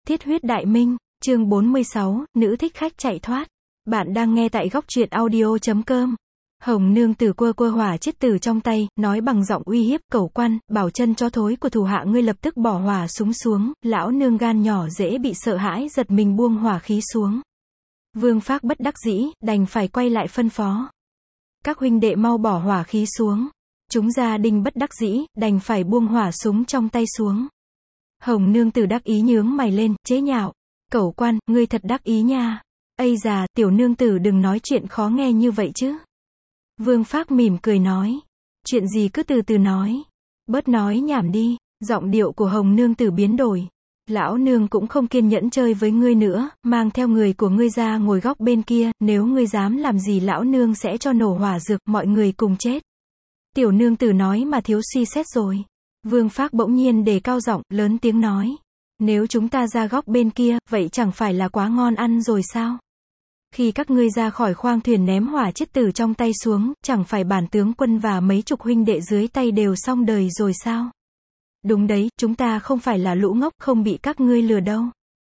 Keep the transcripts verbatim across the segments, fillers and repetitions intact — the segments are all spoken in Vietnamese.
Thiết huyết đại minh, chương bốn mươi sáu, nữ thích khách chạy thoát. Bạn đang nghe tại góc truyện audio chấm com. Hồng nương tử quơ quơ hỏa chiết tử trong tay, nói bằng giọng uy hiếp, cẩu quan, bảo chân chó thối của thủ hạ ngươi lập tức bỏ hỏa súng xuống, lão nương gan nhỏ dễ bị sợ hãi giật mình buông hỏa khí xuống. Vương Phác bất đắc dĩ, đành phải quay lại phân phó. Các huynh đệ mau bỏ hỏa khí xuống. Chúng gia đình bất đắc dĩ, đành phải buông hỏa súng trong tay xuống. Hồng nương tử đắc ý nhướng mày lên, chế nhạo. Cẩu quan, ngươi thật đắc ý nha. Ây già, tiểu nương tử đừng nói chuyện khó nghe như vậy chứ. Vương Phác mỉm cười nói. Chuyện gì cứ từ từ nói. Bớt nói nhảm đi. Giọng điệu của hồng nương tử biến đổi. Lão nương cũng không kiên nhẫn chơi với ngươi nữa, mang theo người của ngươi ra ngồi góc bên kia, nếu ngươi dám làm gì lão nương sẽ cho nổ hỏa dược, mọi người cùng chết. Tiểu nương tử nói mà thiếu suy xét rồi. Vương Phác bỗng nhiên đề cao giọng, lớn tiếng nói. Nếu chúng ta ra góc bên kia, vậy chẳng phải là quá ngon ăn rồi sao? Khi các ngươi ra khỏi khoang thuyền ném hỏa chiết tử trong tay xuống, chẳng phải bản tướng quân và mấy chục huynh đệ dưới tay đều xong đời rồi sao? Đúng đấy, chúng ta không phải là lũ ngốc, không bị các ngươi lừa đâu.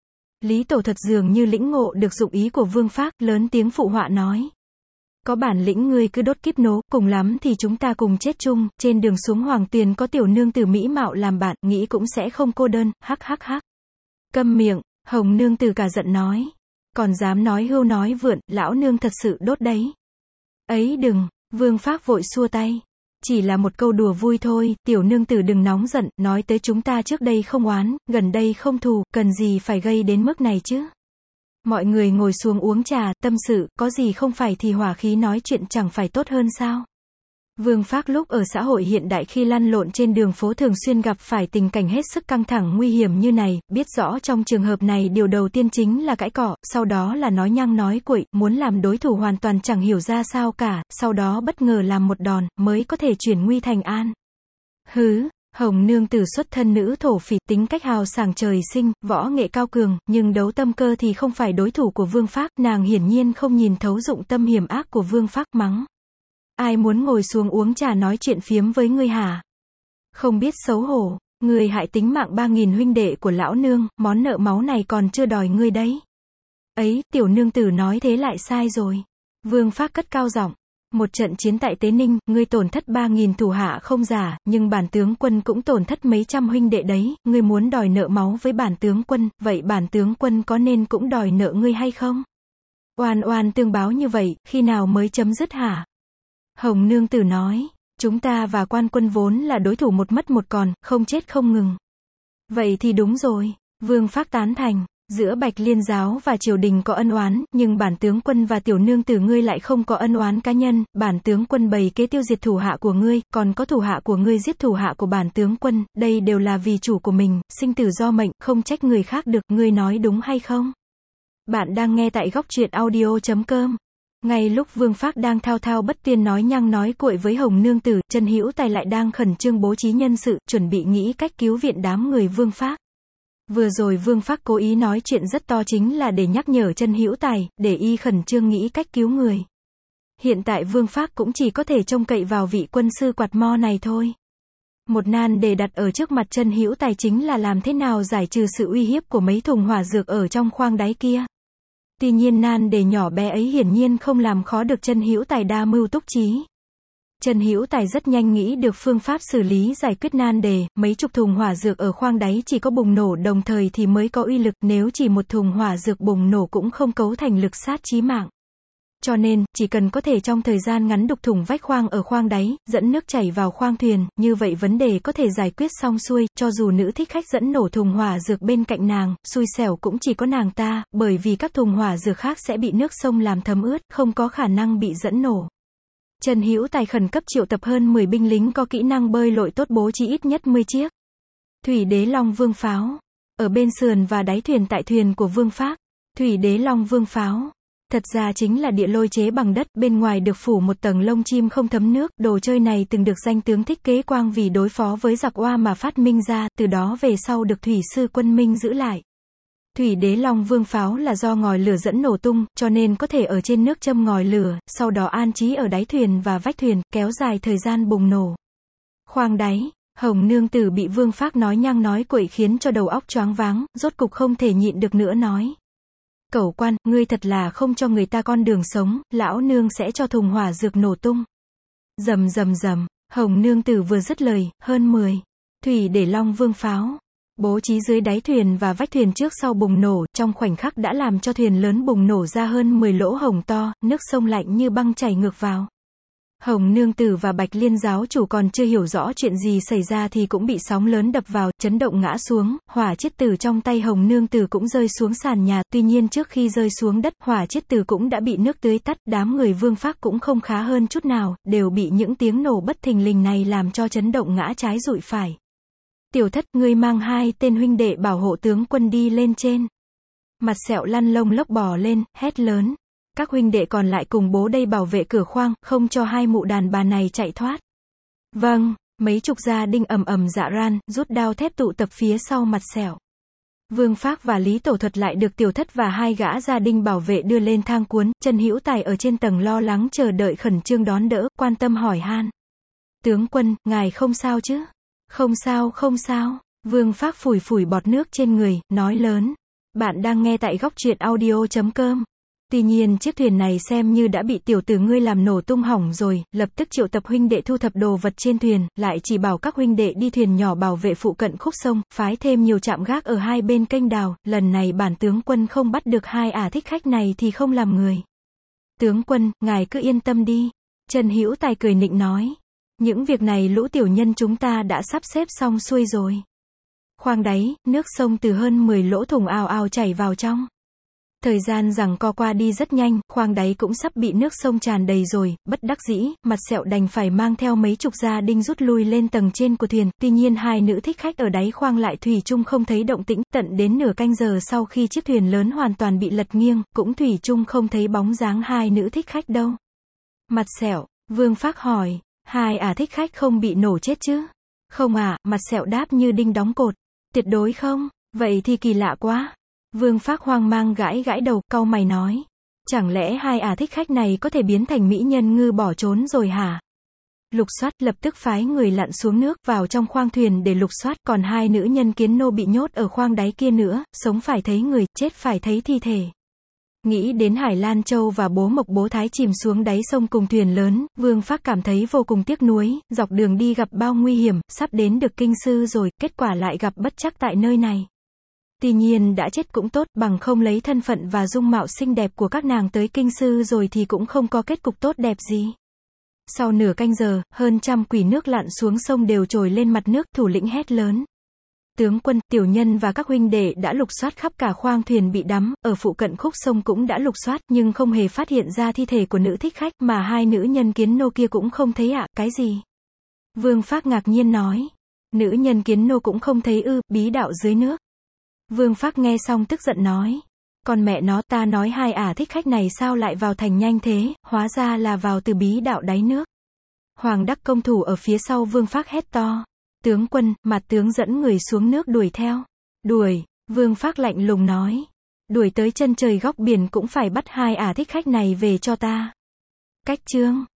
Lý Tổ thật dường như lĩnh ngộ được dụng ý của Vương Phác, lớn tiếng phụ họa nói. Có bản lĩnh ngươi cứ đốt kíp nố, cùng lắm thì chúng ta cùng chết chung, trên đường xuống Hoàng Tuyền có tiểu nương tử mỹ mạo làm bạn, nghĩ cũng sẽ không cô đơn, hắc hắc hắc. Câm miệng, hồng nương tử cả giận nói. Còn dám nói hưu nói vượn, lão nương thật sự đốt đấy. Ấy đừng, Vương Phác vội xua tay. Chỉ là một câu đùa vui thôi, tiểu nương tử đừng nóng giận, nói tới chúng ta trước đây không oán, gần đây không thù, cần gì phải gây đến mức này chứ. Mọi người ngồi xuống uống trà, tâm sự, có gì không phải thì hỏa khí nói chuyện chẳng phải tốt hơn sao. Vương Phác lúc ở xã hội hiện đại khi lăn lộn trên đường phố thường xuyên gặp phải tình cảnh hết sức căng thẳng nguy hiểm như này, biết rõ trong trường hợp này điều đầu tiên chính là cãi cọ, sau đó là nói nhăng nói cuội, muốn làm đối thủ hoàn toàn chẳng hiểu ra sao cả, sau đó bất ngờ làm một đòn, mới có thể chuyển nguy thành an. Hứ, hồng nương tử xuất thân nữ thổ phỉ, tính cách hào sảng trời sinh, võ nghệ cao cường, nhưng đấu tâm cơ thì không phải đối thủ của Vương Phác, nàng hiển nhiên không nhìn thấu dụng tâm hiểm ác của Vương Phác mắng. Ai muốn ngồi xuống uống trà nói chuyện phiếm với ngươi hả? Không biết xấu hổ, ngươi hại tính mạng ba nghìn huynh đệ của lão nương, món nợ máu này còn chưa đòi ngươi đấy. Ấy, tiểu nương tử nói thế lại sai rồi. Vương Phác cất cao giọng. Một trận chiến tại Tế Ninh, ngươi tổn thất ba nghìn thủ hạ không giả, nhưng bản tướng quân cũng tổn thất mấy trăm huynh đệ đấy, ngươi muốn đòi nợ máu với bản tướng quân, vậy bản tướng quân có nên cũng đòi nợ ngươi hay không? Oan oan tương báo như vậy, khi nào mới chấm dứt hả? Hồng nương tử nói, chúng ta và quan quân vốn là đối thủ một mất một còn, không chết không ngừng. Vậy thì đúng rồi, Vương Phác tán thành, giữa Bạch Liên giáo và triều đình có ân oán, nhưng bản tướng quân và tiểu nương tử ngươi lại không có ân oán cá nhân, bản tướng quân bày kế tiêu diệt thủ hạ của ngươi, còn có thủ hạ của ngươi giết thủ hạ của bản tướng quân, đây đều là vì chủ của mình, sinh tử do mệnh, không trách người khác được, ngươi nói đúng hay không? Bạn đang nghe tại góc truyện audio chấm com. Ngay lúc Vương Phác đang thao thao bất tuyên nói nhăng nói cuội với hồng nương tử, Trần Hữu Tài lại đang khẩn trương bố trí nhân sự, chuẩn bị nghĩ cách cứu viện đám người Vương Phác. Vừa rồi Vương Phác cố ý nói chuyện rất to chính là để nhắc nhở Trần Hữu Tài, để y khẩn trương nghĩ cách cứu người. Hiện tại Vương Phác cũng chỉ có thể trông cậy vào vị quân sư quạt mo này thôi. Một nan đề đặt ở trước mặt Trần Hữu Tài chính là làm thế nào giải trừ sự uy hiếp của mấy thùng hỏa dược ở trong khoang đáy kia. Tuy nhiên nan đề nhỏ bé ấy hiển nhiên không làm khó được Trần Hữu Tài đa mưu túc trí. Trần Hữu Tài rất nhanh nghĩ được phương pháp xử lý giải quyết nan đề, mấy chục thùng hỏa dược ở khoang đáy chỉ có bùng nổ đồng thời thì mới có uy lực, nếu chỉ một thùng hỏa dược bùng nổ cũng không cấu thành lực sát chí mạng. Cho nên, chỉ cần có thể trong thời gian ngắn đục thủng vách khoang ở khoang đáy, dẫn nước chảy vào khoang thuyền, như vậy vấn đề có thể giải quyết xong xuôi, cho dù nữ thích khách dẫn nổ thùng hỏa dược bên cạnh nàng, xui xẻo cũng chỉ có nàng ta, bởi vì các thùng hỏa dược khác sẽ bị nước sông làm thấm ướt, không có khả năng bị dẫn nổ. Trần Hữu Tài khẩn cấp triệu tập hơn mười binh lính có kỹ năng bơi lội tốt bố trí ít nhất mười chiếc Thủy Đế Long Vương pháo ở bên sườn và đáy thuyền tại thuyền của Vương Phác. Thủy Đế Long Vương pháo thật ra chính là địa lôi chế bằng đất, bên ngoài được phủ một tầng lông chim không thấm nước, đồ chơi này từng được danh tướng Thích Kế Quang vì đối phó với giặc Oa mà phát minh ra, từ đó về sau được thủy sư quân Minh giữ lại. Thủy Đế Long Vương pháo là do ngòi lửa dẫn nổ tung, cho nên có thể ở trên nước châm ngòi lửa, sau đó an trí ở đáy thuyền và vách thuyền, kéo dài thời gian bùng nổ. Khoang đáy, Hồng nương tử bị Vương Phác nói nhăng nói quậy khiến cho đầu óc choáng váng, rốt cục không thể nhịn được nữa nói. Cẩu quan, ngươi thật là không cho người ta con đường sống, lão nương sẽ cho thùng hỏa dược nổ tung. Rầm rầm rầm, Hồng nương tử vừa dứt lời, hơn mười thủy để long vương pháo bố trí dưới đáy thuyền và vách thuyền trước sau bùng nổ, trong khoảnh khắc đã làm cho thuyền lớn bùng nổ ra hơn mười lỗ hổng to, nước sông lạnh như băng chảy ngược vào. Hồng nương tử và Bạch Liên giáo chủ còn chưa hiểu rõ chuyện gì xảy ra thì cũng bị sóng lớn đập vào, chấn động ngã xuống, hỏa chiết tử trong tay Hồng nương tử cũng rơi xuống sàn nhà, tuy nhiên trước khi rơi xuống đất, hỏa chiết tử cũng đã bị nước tưới tắt, đám người Vương Phác cũng không khá hơn chút nào, đều bị những tiếng nổ bất thình lình này làm cho chấn động ngã trái dụi phải. Tiểu thất, ngươi mang hai tên huynh đệ bảo hộ tướng quân đi lên trên. Mặt sẹo lăn lông lốc bò lên, hét lớn. Các huynh đệ còn lại cùng bố đây bảo vệ cửa khoang, không cho hai mụ đàn bà này chạy thoát. Vâng, mấy chục gia đinh ầm ầm dạ ran, rút đao thép tụ tập phía sau mặt sẹo. Vương Phác và Lý Tổ Thuật lại được Tiểu Thất và hai gã gia đinh bảo vệ đưa lên thang cuốn, Trần Hữu Tài ở trên tầng lo lắng chờ đợi khẩn trương đón đỡ, quan tâm hỏi han. Tướng quân, ngài không sao chứ? Không sao, không sao. Vương Phác phủi phủi bọt nước trên người, nói lớn. Bạn đang nghe tại góc truyện audio chấm com. Tuy nhiên chiếc thuyền này xem như đã bị tiểu tử ngươi làm nổ tung hỏng rồi, lập tức triệu tập huynh đệ thu thập đồ vật trên thuyền, lại chỉ bảo các huynh đệ đi thuyền nhỏ bảo vệ phụ cận khúc sông, phái thêm nhiều trạm gác ở hai bên kênh đào, lần này bản tướng quân không bắt được hai ả thích khách này thì không làm người. Tướng quân, ngài cứ yên tâm đi. Trần Hữu Tài cười nịnh nói. Những việc này lũ tiểu nhân chúng ta đã sắp xếp xong xuôi rồi. Khoang đáy, nước sông từ hơn mười lỗ thủng ào ào chảy vào trong. Thời gian giằng co qua đi rất nhanh, khoang đáy cũng sắp bị nước sông tràn đầy rồi, bất đắc dĩ, mặt sẹo đành phải mang theo mấy chục gia đinh rút lui lên tầng trên của thuyền, tuy nhiên hai nữ thích khách ở đáy khoang lại thủy chung không thấy động tĩnh, tận đến nửa canh giờ sau khi chiếc thuyền lớn hoàn toàn bị lật nghiêng, cũng thủy chung không thấy bóng dáng hai nữ thích khách đâu. Mặt sẹo, Vương Phác hỏi, hai ả thích khách không bị nổ chết chứ? Không à, mặt sẹo đáp như đinh đóng cột, tuyệt đối không, vậy thì kỳ lạ quá. Vương Phác hoang mang gãi gãi đầu, cau mày nói. Chẳng lẽ hai ả thích khách này có thể biến thành mỹ nhân ngư bỏ trốn rồi hả? Lục soát, lập tức phái người lặn xuống nước, vào trong khoang thuyền để lục soát, còn hai nữ nhân kiến nô bị nhốt ở khoang đáy kia nữa, sống phải thấy người, chết phải thấy thi thể. Nghĩ đến Hải Lan Châu và bố Mộc Bố Thái chìm xuống đáy sông cùng thuyền lớn, Vương Phác cảm thấy vô cùng tiếc nuối, dọc đường đi gặp bao nguy hiểm, sắp đến được kinh sư rồi, kết quả lại gặp bất trắc tại nơi này. Tuy nhiên đã chết cũng tốt, bằng không lấy thân phận và dung mạo xinh đẹp của các nàng tới kinh sư rồi thì cũng không có kết cục tốt đẹp gì. Sau nửa canh giờ, hơn trăm quỷ nước lặn xuống sông đều trồi lên mặt nước, thủ lĩnh hét lớn. Tướng quân, tiểu nhân và các huynh đệ đã lục soát khắp cả khoang thuyền bị đắm, ở phụ cận khúc sông cũng đã lục soát, nhưng không hề phát hiện ra thi thể của nữ thích khách, mà hai nữ nhân kiến nô kia cũng không thấy ạ, cái gì? Vương Phác ngạc nhiên nói. Nữ nhân kiến nô cũng không thấy ư, bí đạo dưới nước. Vương Phác nghe xong tức giận nói. Còn mẹ nó, ta nói hai ả thích khách này sao lại vào thành nhanh thế, hóa ra là vào từ bí đạo đáy nước. Hoàng Đắc công thủ ở phía sau Vương Phác hét to. Tướng quân, mặt tướng dẫn người xuống nước đuổi theo. Đuổi, Vương Phác lạnh lùng nói. Đuổi tới chân trời góc biển cũng phải bắt hai ả thích khách này về cho ta. Cách chương.